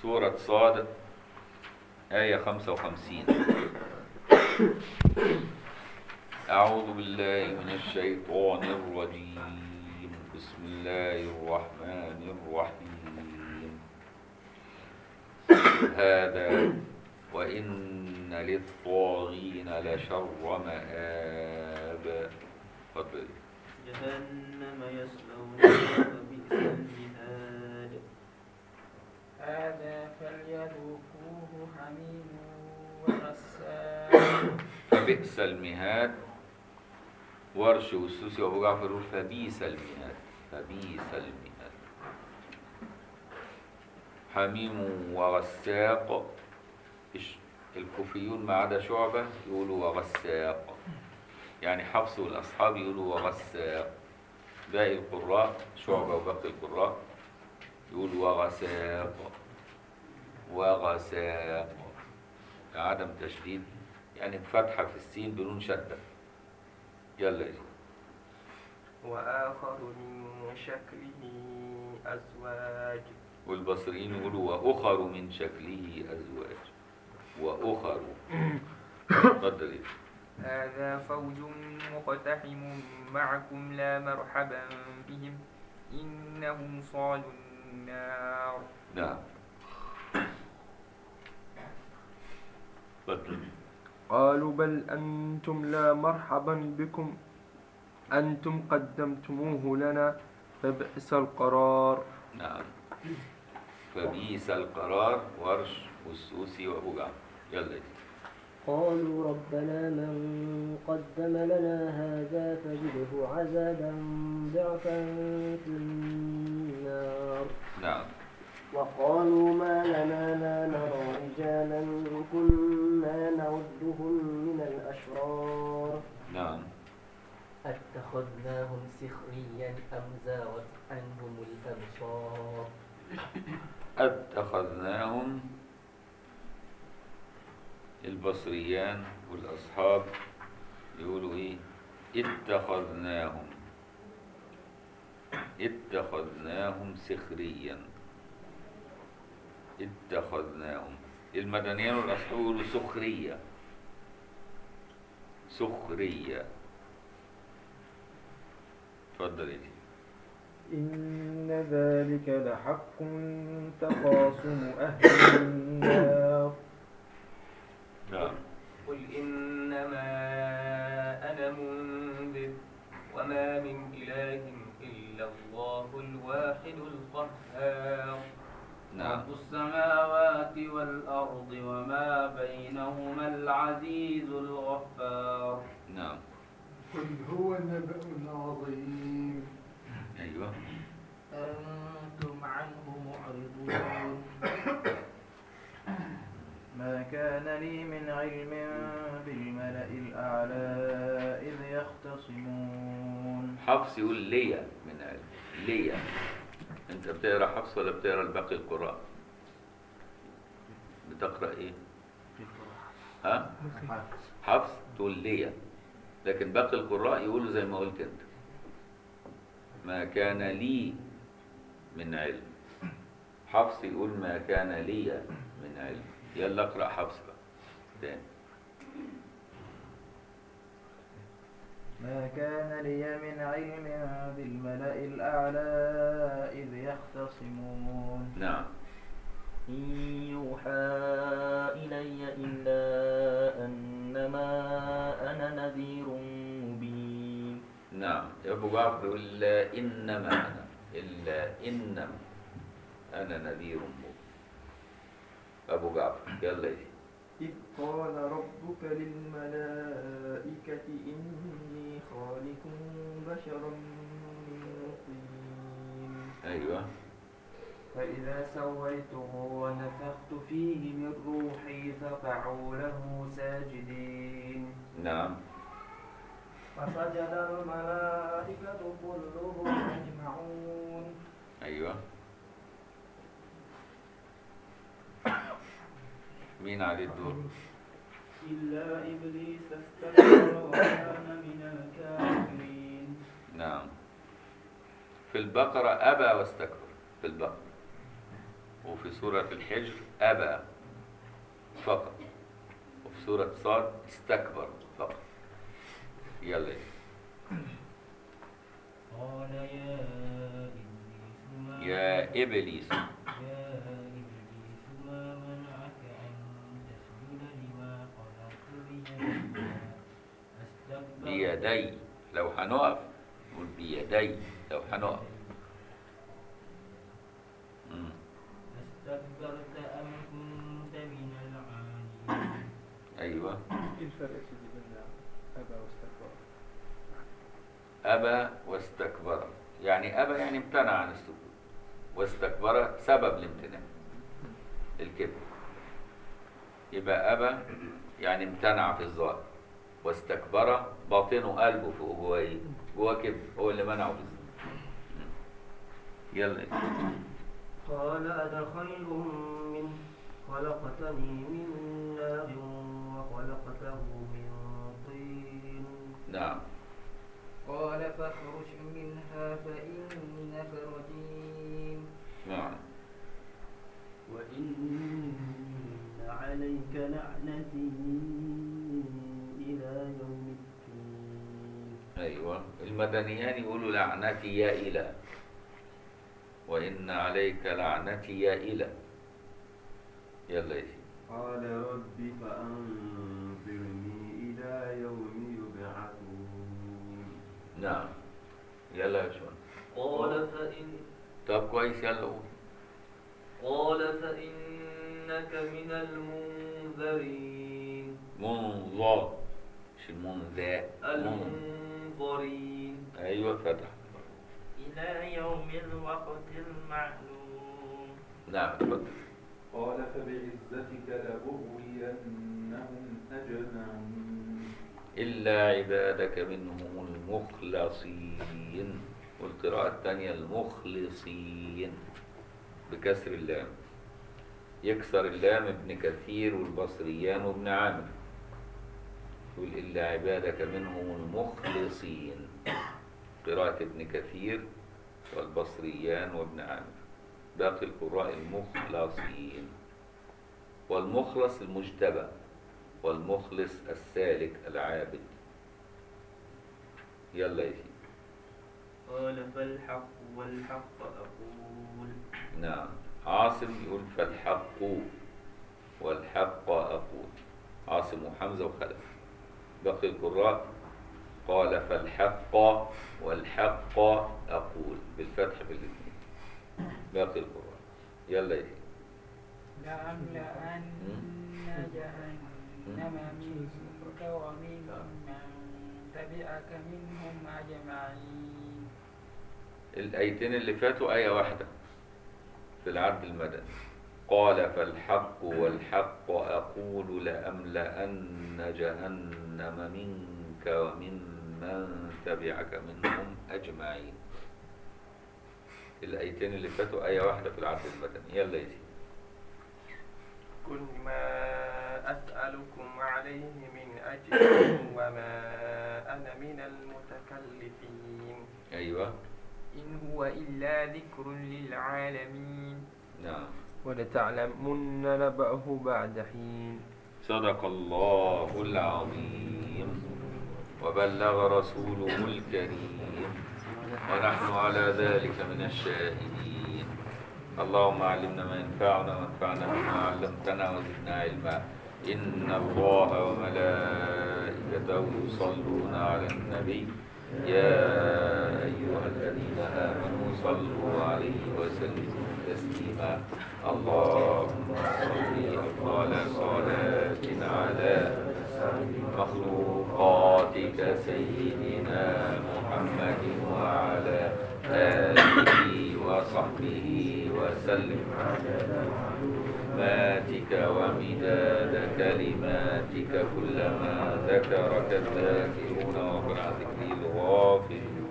سورة صاد آية 55. أعوذ بالله من الشيطان الرجيم. بسم الله الرحمن الرحيم. هذا وإن للطاغين لشر مآب. تفضل. جهنم يصلونها فبئس المهاد. هذا فليذوقوه حميم وغساق. فبئس المهاد. ورش والسوسي وأبو جعفر يقول فبئس المهاد. فبئس المهاد. حميم وغساق. الكوفيون ما عدا شعبة يقولوا وغساق، يعني حفص والأصحاب يقولوا وغساق. باقي القراء شعبة وباقي القراء يقولوا وغساق. وغساق عدم تشديد، يعني فتحة في السين بدون شدة. يلا يا وآخر من شكله أزواج. والبصريين يقولوا وأخر من شكله أزواج. وأخر. تفضل. هذا فوج مقتحم معكم لا مرحبا بهم إنهم صالوا النار. نعم. تفضل. قالوا بل أنتم لا مرحبا بكم أنتم قدمتموه لنا فبئس القرار. نعم. فبئس القرار. ورش والسوسي وأبو جعفر. يلا. قالوا ربنا من قدم لنا هذا فزده عذابا ضعفا في النار. نعم. وقالوا ما لنا لا نرى رجالا كنا نعدهم من الأشرار. نعم. أتخذناهم سخريا أم زاغت عنهم الأبصار. اتخذناهم. البصريان والأصحاب يقولوا إيه؟ اتخذناهم. اتخذناهم سخريا. اتخذناهم. المدنيان والأصحاب يقولوا سخرية. سخرية. تفضل يا إن ذلك لحق تخاصم أهل النار. نعم. قل إنما أنا منذر وما من إله إلا الله الواحد القهار. نعم. رب السماوات والأرض وما بينهما العزيز الغفار. نعم. قل هو نبأ عظيم. أيوه. أنتم عنه معرضون. ما كان لي من علم بالملأ الأعلى إذ يختصمون. حفص يقول ليا من علم. ليا. أنت بتقرأ حفص ولا بتقرأ الباقي القراء؟ بتقرأ إيه؟ ها؟ حفص تقول ليا، لكن باقي القراء يقولوا زي ما قلت أنت. ما كان لي من علم. حفص يقول ما كان لي من علم. يلا اقرأ حفص بقى تاني. ما كان لي من علم بالملأ الأعلى إذ يختصمون. نعم. إن يوحى إلي إلا أنما أنا نذير مبين. نعم. أبو جعفر يقول إلا إنما أنا. إلا إنما أنا نذير مبين. أبو جعفر يلا يا إذ قال ربك للملائكة إني خالق بشرا من طين. أيوه. فإذا سويته ونفخت فيه من روحي فقعوا له ساجدين. نعم. فسجد الملائكة كلهم أجمعون. أيوه. مين عليه الدور؟ إلا إبليس استكبر وكان من الكافرين. نعم. في البقرة أبى واستكبر. في البقرة وفي سورة الحجر أبى فقط، وفي سورة صاد استكبر فقط. يلا. قال يا إبليس يا إبليس ما منعك أن تسجد لما خلقت بيدي أستكبرت بيدي، لو هنقف نقول بيدي لو هنقف. أستكبرت أم كنت من العالين. أيوة. ايه الفرق يا سيدي بين أبى واستكبر؟ أبى واستكبر، يعني أبى يعني امتنع عن السجود، واستكبر سبب الامتناع الكبر. يبقى أبى يعني امتنع في الظاهر، واستكبر باطنه قلبه فوق جواه ايه؟ جواه كبر، هو اللي منعه في الظاهر. يلا. قال أنا خير منه خلقتني من نار وخلقته من طين. نعم. قال فاخرج منها فإنك رجيم. نعم. وإن عليك لعنتي إلى يوم الدين. أيوة. المدنيان يقولوا لعنتي يا إله، وإن عليك لعنتي يا إله. يلا يا سيدي. قال رب فأنظرني إلى يوم يبعثون. نعم. يلا يا شون. قال فإن طب كويس، يلا قول. قال فإنك من المنذرين. منظر مش المنذاء. المنظرين أيوة فتح. إلى يوم الوقت المعلوم. نعم اتفضل. قال فبعزتك لأغوينهم أجمعين إلا عبادك منهم المخلصين. والقراءة الثانية المخلصين بكسر اللام، يكسر اللام ابن كثير والبصريان وابن عامر، يقول إلا عبادك منهم المخلصين. قراءة ابن كثير والبصريان وابن عامر. باقي القراء المخلصين. والمخلص المجتبى، والمخلص السالك العابد. يلا يا سيدي. قال فالحق والحق أقول. نعم. عاصم يقول فالحق والحق أقول، عاصم وحمزة وخلف. باقي القراء قال فالحق والحق أقول بالفتح بالاثنين. باقي القراء. يلا يا سيدي. لأملأن جهنم منك ومن من تبعك منهم أجمعين. الآيتين اللي فاتوا آية واحدة في العد المدني. قال فالحق والحق أقول لأملأن جهنم منك ومن من تبعك منهم أجمعين. الآيتين اللي فاتوا آية واحدة في العد المدني. يلا يا سيدي. قل ما أسألكم عليه من أجر وما أنا من المتكلفين. أيوة. إن هو إلا ذكر للعالمين. نعم. ولتعلمن نبأه بعد حين. صدق الله العظيم وبلغ رسوله الكريم ونحن على ذلك من الشاهدين. اللهم علمنا ما ينفعنا وانفعنا بما علمتنا وزدنا علما. إن الله وملائكته يصلون على النبي يا أيها الذين آمنوا صلوا عليه وسلموا تسليما. اللهم صل أفضل صلاة على مخلوقاتك سيدنا محمد وعلى آله وصحبه وسلم معلوماتك ومداد كلماتك كلما ذكرك الذاكرون وقرأ ذكري الغافلون.